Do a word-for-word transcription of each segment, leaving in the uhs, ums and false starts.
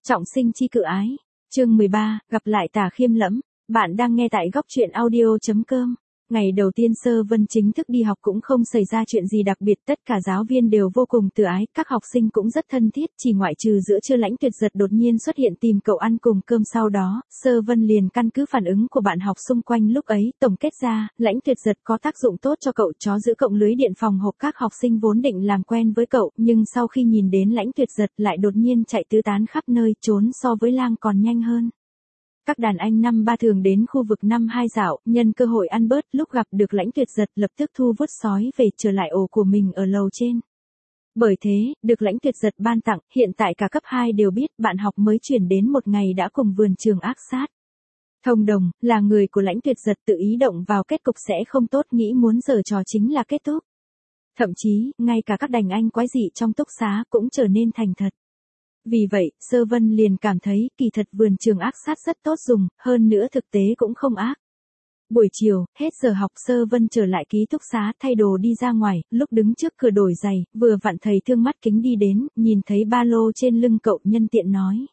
Trọng sinh chi cự ái. Chương mười ba, gặp lại Tả Khiêm Lẫm. Bạn đang nghe tại góc truyện audio chấm com. Ngày đầu tiên Sơ Vân chính thức đi học cũng không xảy ra chuyện gì đặc biệt, tất cả giáo viên đều vô cùng từ ái, các học sinh cũng rất thân thiết, chỉ ngoại trừ giữa trưa Lãnh Tuyệt Giật đột nhiên xuất hiện tìm cậu ăn cùng cơm, sau đó, Sơ Vân liền căn cứ phản ứng của bạn học xung quanh lúc ấy, tổng kết ra, Lãnh Tuyệt Giật có tác dụng tốt cho cậu, chó giữ cổng lưới điện phòng hộp. Các học sinh vốn định làm quen với cậu, nhưng sau khi nhìn đến Lãnh Tuyệt Giật lại đột nhiên chạy tứ tán khắp nơi, trốn so với lang còn nhanh hơn. Các đàn anh năm ba thường đến khu vực năm hai dạo, nhân cơ hội ăn bớt, lúc gặp được Lãnh Tuyệt Giật lập tức thu vứt sói về trở lại ổ của mình ở lầu trên. Bởi thế, được Lãnh Tuyệt Giật ban tặng, hiện tại cả cấp hai đều biết bạn học mới chuyển đến một ngày đã cùng vườn trường ác sát. Thông Đồng, là người của Lãnh Tuyệt Giật, tự ý động vào kết cục sẽ không tốt, nghĩ muốn giở trò chính là kết thúc. Thậm chí, ngay cả các đàn anh quái dị trong túc xá cũng trở nên thành thật. Vì vậy, Sơ Vân liền cảm thấy kỳ thật vườn trường ác sát rất tốt dùng, hơn nữa thực tế cũng không ác. Buổi chiều, hết giờ học, Sơ Vân trở lại ký túc xá thay đồ đi ra ngoài, lúc đứng trước cửa đổi giày, vừa vặn thầy Thương mắt kính đi đến, nhìn thấy ba lô trên lưng cậu, nhân tiện nói.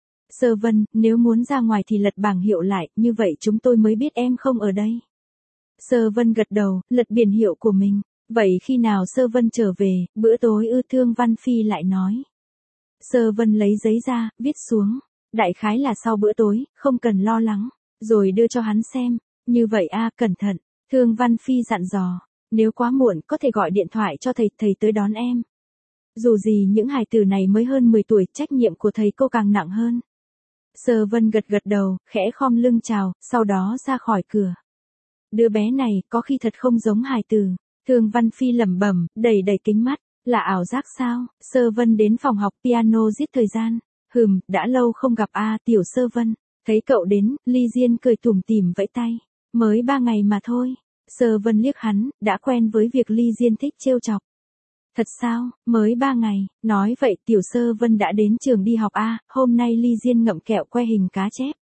Sơ Vân, nếu muốn ra ngoài thì lật bảng hiệu lại, như vậy chúng tôi mới biết em không ở đây. Sơ Vân gật đầu, lật biển hiệu của mình. Vậy khi nào Sơ Vân trở về, bữa tối ư? Thương Văn Phi lại nói. Sơ Vân lấy giấy ra, viết xuống. Đại khái là sau bữa tối, không cần lo lắng. Rồi đưa cho hắn xem. Như vậy a, cẩn thận. Thương Văn Phi dặn dò. Nếu quá muộn, có thể gọi điện thoại cho thầy, thầy tới đón em. Dù gì những hài tử này mới hơn mười tuổi, trách nhiệm của thầy cô càng nặng hơn. Sơ Vân gật gật đầu, khẽ khom lưng chào, sau đó ra khỏi cửa. Đứa bé này, có khi thật không giống hài tử. Thương Văn Phi lẩm bẩm, đầy đầy kính mắt. Là ảo giác sao? Sơ Vân đến phòng học piano giết thời gian. Hừm, đã lâu không gặp a, Tiểu Sơ Vân. Thấy cậu đến, Ly Diên cười tủm tỉm vẫy tay. Mới ba ngày mà thôi. Sơ Vân liếc hắn, đã quen với việc Ly Diên thích trêu chọc. Thật sao? Mới ba ngày. Nói vậy Tiểu Sơ Vân đã đến trường đi học a, hôm nay Ly Diên ngậm kẹo que hình cá chép.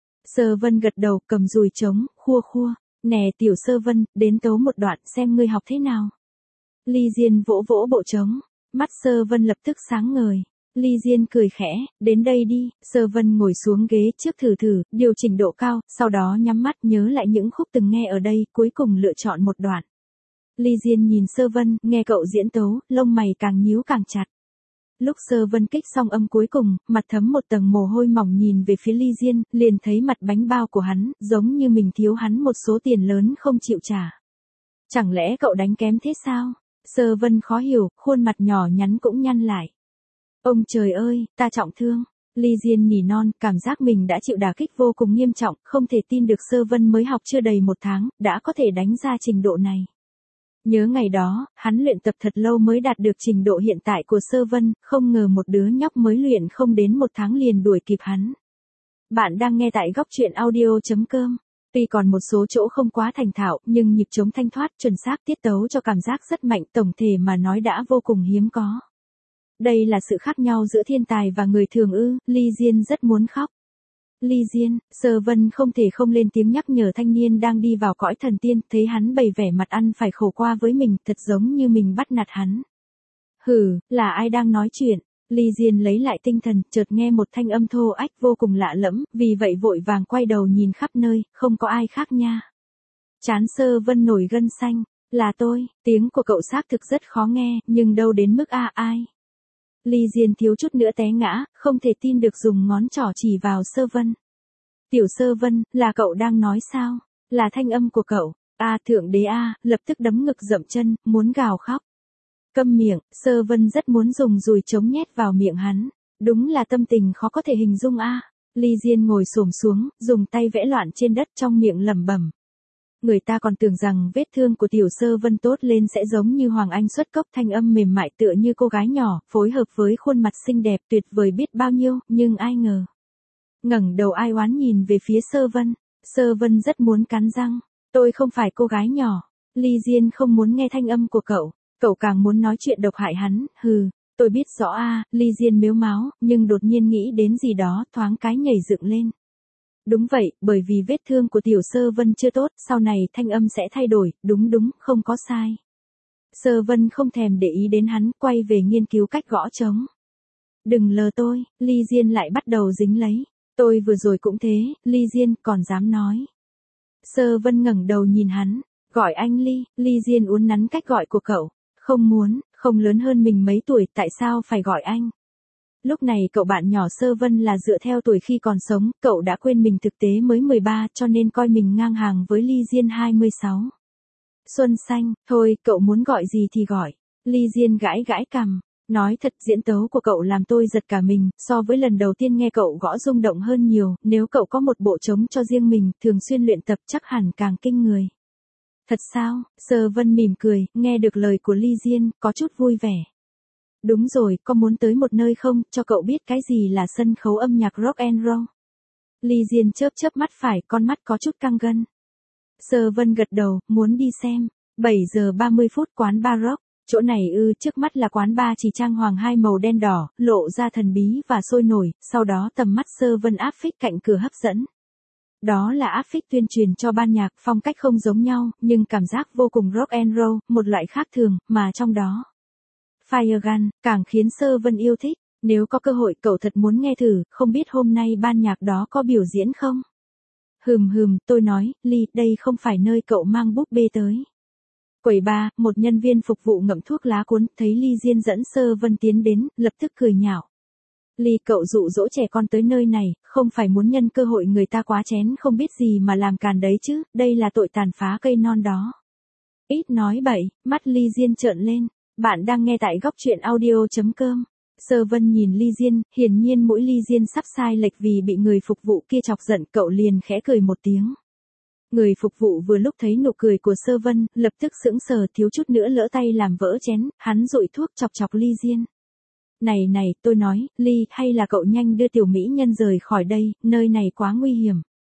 Sơ Vân gật đầu, cầm dùi trống, khua khua. Nè Tiểu Sơ Vân, đến tấu một đoạn xem ngươi học thế nào. Ly Diên vỗ vỗ bộ trống, mắt Sơ Vân lập tức sáng ngời. Ly Diên cười khẽ, đến đây đi. Sơ Vân ngồi xuống ghế trước thử thử, điều chỉnh độ cao, sau đó nhắm mắt nhớ lại những khúc từng nghe ở đây, cuối cùng lựa chọn một đoạn. Ly Diên nhìn Sơ Vân, nghe cậu diễn tấu, lông mày càng nhíu càng chặt. Lúc Sơ Vân kích xong âm cuối cùng, mặt thấm một tầng mồ hôi mỏng nhìn về phía Ly Diên, liền thấy mặt bánh bao của hắn, giống như mình thiếu hắn một số tiền lớn không chịu trả. Chẳng lẽ cậu đánh kém thế sao? Sơ Vân khó hiểu, khuôn mặt nhỏ nhắn cũng nhăn lại. Ông trời ơi, ta trọng thương. Ly Diên nỉ non, cảm giác mình đã chịu đả kích vô cùng nghiêm trọng, không thể tin được Sơ Vân mới học chưa đầy một tháng, đã có thể đánh ra trình độ này. Nhớ ngày đó, hắn luyện tập thật lâu mới đạt được trình độ hiện tại của Sơ Vân, không ngờ một đứa nhóc mới luyện không đến một tháng liền đuổi kịp hắn. Bạn đang nghe tại góc truyện audio chấm com. Tuy còn một số chỗ không quá thành thạo, nhưng nhịp trống thanh thoát, chuẩn xác, tiết tấu cho cảm giác rất mạnh, tổng thể mà nói đã vô cùng hiếm có. Đây là sự khác nhau giữa thiên tài và người thường ư? Ly Diên rất muốn khóc. Ly Diên, Sơ Vân không thể không lên tiếng nhắc nhở thanh niên đang đi vào cõi thần tiên, thấy hắn bày vẻ mặt ăn phải khổ qua với mình, thật giống như mình bắt nạt hắn. Hừ, là ai đang nói chuyện? Ly Diên lấy lại tinh thần, chợt nghe một thanh âm thô ách vô cùng lạ lẫm, vì vậy vội vàng quay đầu nhìn khắp nơi, không có ai khác nha. Trán Sơ Vân nổi gân xanh, là tôi, tiếng của cậu xác thực rất khó nghe, nhưng đâu đến mức a ai. Ly Diên thiếu chút nữa té ngã, không thể tin được dùng ngón trỏ chỉ vào Sơ Vân. Tiểu Sơ Vân, là cậu đang nói sao? Là thanh âm của cậu. A thượng đế a, lập tức đấm ngực dậm chân, muốn gào khóc. Câm miệng, Sơ Vân rất muốn dùng dùi trống nhét vào miệng hắn. Đúng là tâm tình khó có thể hình dung a. Ly Diên ngồi xổm xuống, dùng tay vẽ loạn trên đất, trong miệng lẩm bẩm. Người ta còn tưởng rằng vết thương của Tiểu Sơ Vân tốt lên sẽ giống như Hoàng Anh xuất cốc, thanh âm mềm mại tựa như cô gái nhỏ, phối hợp với khuôn mặt xinh đẹp tuyệt vời biết bao nhiêu, nhưng ai ngờ. Ngẩng đầu ai oán nhìn về phía Sơ Vân, Sơ Vân rất muốn cắn răng, tôi không phải cô gái nhỏ. Ly Diên không muốn nghe thanh âm của cậu, cậu càng muốn nói chuyện độc hại hắn, hừ, tôi biết rõ a. Ly Diên mếu máo, nhưng đột nhiên nghĩ đến gì đó, thoáng cái nhảy dựng lên. Đúng vậy, bởi vì vết thương của Tiểu Sơ Vân chưa tốt, sau này thanh âm sẽ thay đổi, đúng đúng, không có sai. Sơ Vân không thèm để ý đến hắn, quay về nghiên cứu cách gõ trống. Đừng lừa tôi, Ly Diên lại bắt đầu dính lấy. Tôi vừa rồi cũng thế, Ly Diên còn dám nói. Sơ Vân ngẩng đầu nhìn hắn, gọi anh Ly, Ly Diên uốn nắn cách gọi của cậu. Không muốn, không lớn hơn mình mấy tuổi, tại sao phải gọi anh? Lúc này cậu bạn nhỏ Sơ Vân là dựa theo tuổi khi còn sống, cậu đã quên mình thực tế mới mười ba cho nên coi mình ngang hàng với Ly Diên hai mươi sáu. Xuân xanh, thôi, cậu muốn gọi gì thì gọi. Ly Diên gãi gãi cằm, nói thật diễn tấu của cậu làm tôi giật cả mình, so với lần đầu tiên nghe cậu gõ rung động hơn nhiều, nếu cậu có một bộ trống cho riêng mình, thường xuyên luyện tập chắc hẳn càng kinh người. Thật sao? Sơ Vân mỉm cười, nghe được lời của Ly Diên, có chút vui vẻ. Đúng rồi, có muốn tới một nơi không, cho cậu biết cái gì là sân khấu âm nhạc rock and roll. Ly Diên chớp chớp mắt phải, con mắt có chút căng gân. Sơ Vân gật đầu, muốn đi xem. bảy giờ ba mươi phút quán bar rock. Chỗ này ư, trước mắt là quán bar chỉ trang hoàng hai màu đen đỏ, lộ ra thần bí và sôi nổi, sau đó tầm mắt Sơ Vân áp phích cạnh cửa hấp dẫn. Đó là áp phích tuyên truyền cho ban nhạc, phong cách không giống nhau, nhưng cảm giác vô cùng rock and roll, một loại khác thường, mà trong đó. Firegun, càng khiến Sơ Vân yêu thích, nếu có cơ hội cậu thật muốn nghe thử, không biết hôm nay ban nhạc đó có biểu diễn không? Hừm hừm, tôi nói, Ly, đây không phải nơi cậu mang búp bê tới. Quầy ba, một nhân viên phục vụ ngậm thuốc lá cuốn, thấy Ly Diên dẫn Sơ Vân tiến đến, lập tức cười nhạo. Ly, cậu dụ dỗ trẻ con tới nơi này, không phải muốn nhân cơ hội người ta quá chén không biết gì mà làm càn đấy chứ, đây là tội tàn phá cây non đó. Ít nói bậy, mắt Ly Diên trợn lên. Bạn đang nghe tại góc truyện audio chấm com. Sơ Vân nhìn Ly Diên, hiển nhiên mũi Ly Diên sắp sai lệch vì bị người phục vụ kia chọc giận, cậu liền khẽ cười một tiếng. Người phục vụ vừa lúc thấy nụ cười của Sơ Vân, lập tức sững sờ, thiếu chút nữa lỡ tay làm vỡ chén, hắn dụi thuốc chọc chọc Ly Diên. Này này, tôi nói, Ly, hay là cậu nhanh đưa tiểu mỹ nhân rời khỏi đây, nơi này quá nguy hiểm.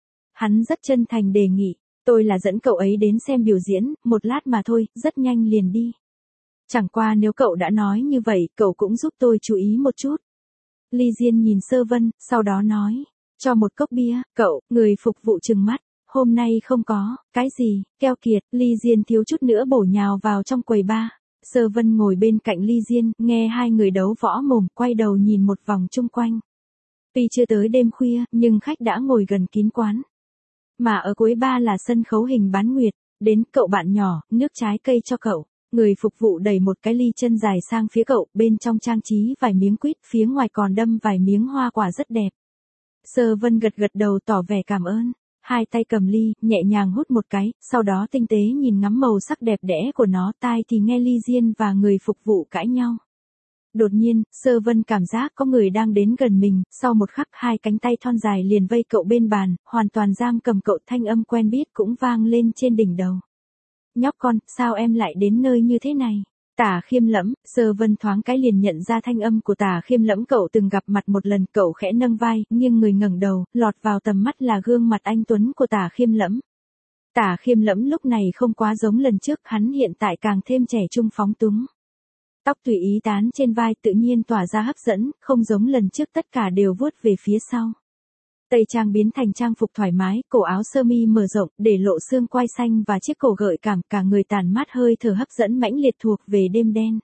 Hắn rất chân thành đề nghị, tôi là dẫn cậu ấy đến xem biểu diễn, một lát mà thôi, rất nhanh liền đi. Chẳng qua nếu cậu đã nói như vậy, cậu cũng giúp tôi chú ý một chút. Ly Diên nhìn Sơ Vân, sau đó nói, cho một cốc bia, cậu, người phục vụ trừng mắt, hôm nay không có, cái gì, keo kiệt, Ly Diên thiếu chút nữa bổ nhào vào trong quầy bar. Sơ Vân ngồi bên cạnh Ly Diên, nghe hai người đấu võ mồm, quay đầu nhìn một vòng chung quanh. Tuy chưa tới đêm khuya, nhưng khách đã ngồi gần kín quán. Mà ở cuối bar là sân khấu hình bán nguyệt, đến cậu bạn nhỏ, nước trái cây cho cậu. Người phục vụ đẩy một cái ly chân dài sang phía cậu, bên trong trang trí vài miếng quýt, phía ngoài còn đâm vài miếng hoa quả rất đẹp. Sơ Vân gật gật đầu tỏ vẻ cảm ơn, hai tay cầm ly, nhẹ nhàng hút một cái, sau đó tinh tế nhìn ngắm màu sắc đẹp đẽ của nó, tai thì nghe Ly Diên và người phục vụ cãi nhau. Đột nhiên, Sơ Vân cảm giác có người đang đến gần mình, sau một khắc hai cánh tay thon dài liền vây cậu bên bàn, hoàn toàn giam cầm cậu, thanh âm quen biết cũng vang lên trên đỉnh đầu. Nhóc con, sao em lại đến nơi như thế này? Tả Khiêm Lẫm, Sơ Vân thoáng cái liền nhận ra thanh âm của Tả Khiêm Lẫm, cậu từng gặp mặt một lần, cậu khẽ nâng vai, nghiêng người ngẩng đầu, lọt vào tầm mắt là gương mặt anh tuấn của Tả Khiêm Lẫm. Tả Khiêm Lẫm lúc này không quá giống lần trước, hắn hiện tại càng thêm trẻ trung phóng túng. Tóc tùy ý tán trên vai tự nhiên tỏa ra hấp dẫn, không giống lần trước tất cả đều vuốt về phía sau. Tây trang biến thành trang phục thoải mái, cổ áo sơ mi mở rộng, để lộ xương quai xanh và chiếc cổ gợi cảm, cả người tản mát hơi thở hấp dẫn mãnh liệt thuộc về đêm đen.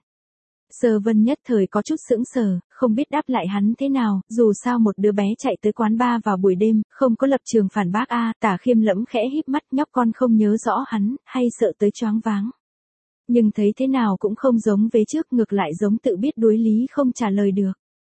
Sơ Vân nhất thời có chút sững sờ, không biết đáp lại hắn thế nào, dù sao một đứa bé chạy tới quán bar vào buổi đêm, không có lập trường phản bác a. Tả Khiêm Lẫm khẽ híp mắt, nhóc con không nhớ rõ hắn, hay sợ tới choáng váng. Nhưng thấy thế nào cũng không giống về trước, ngược lại giống tự biết đối lý không trả lời được.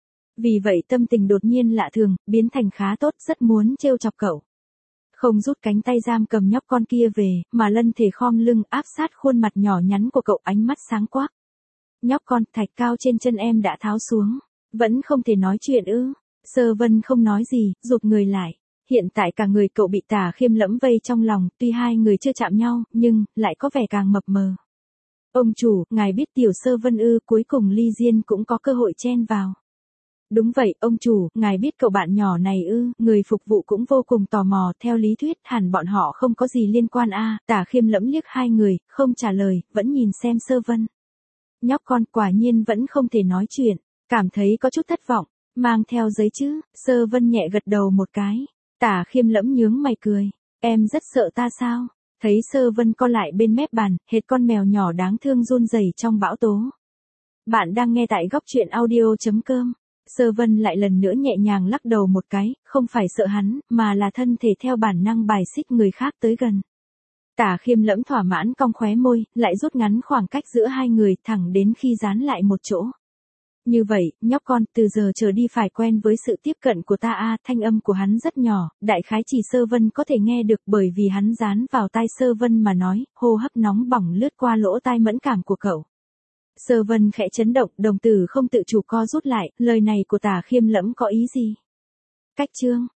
Vì vậy tâm tình đột nhiên lạ thường, biến thành khá tốt, rất muốn trêu chọc cậu. Không rút cánh tay giam cầm nhóc con kia về, mà lân thể khom lưng áp sát khuôn mặt nhỏ nhắn của cậu, ánh mắt sáng quắc. Nhóc con, thạch cao trên chân em đã tháo xuống, vẫn không thể nói chuyện ư? Sơ Vân không nói gì, rụt người lại. Hiện tại cả người cậu bị Tả Khiêm Lẫm vây trong lòng, tuy hai người chưa chạm nhau, nhưng lại có vẻ càng mập mờ. Ông chủ, ngài biết tiểu Sơ Vân ư? Cuối cùng Ly Diên cũng có cơ hội chen vào. Đúng vậy, ông chủ, ngài biết cậu bạn nhỏ này ư? Người phục vụ cũng vô cùng tò mò, theo lý thuyết hẳn bọn họ không có gì liên quan a. À, Tả Khiêm Lẫm liếc hai người, không trả lời, vẫn nhìn xem Sơ Vân. Nhóc con quả nhiên vẫn không thể nói chuyện, cảm thấy có chút thất vọng, mang theo giấy chứ? Sơ Vân nhẹ gật đầu một cái. Tả Khiêm Lẫm nhướng mày cười, em rất sợ ta sao? Thấy Sơ Vân co lại bên mép bàn, hệt con mèo nhỏ đáng thương run rẩy trong bão tố. Bạn đang nghe tại góc truyện audio chấm com. Sơ Vân lại lần nữa nhẹ nhàng lắc đầu một cái, không phải sợ hắn, mà là thân thể theo bản năng bài xích người khác tới gần. Tả Khiêm Lẫm thỏa mãn cong khóe môi, lại rút ngắn khoảng cách giữa hai người thẳng đến khi dán lại một chỗ. Như vậy, nhóc con, từ giờ trở đi phải quen với sự tiếp cận của ta a. Thanh âm của hắn rất nhỏ, đại khái chỉ Sơ Vân có thể nghe được bởi vì hắn dán vào tai Sơ Vân mà nói, hô hấp nóng bỏng lướt qua lỗ tai mẫn cảm của cậu. Sơ Vân khẽ chấn động, đồng tử không tự chủ co rút lại, lời này của Tả Khiêm Lẫm có ý gì? Cách chương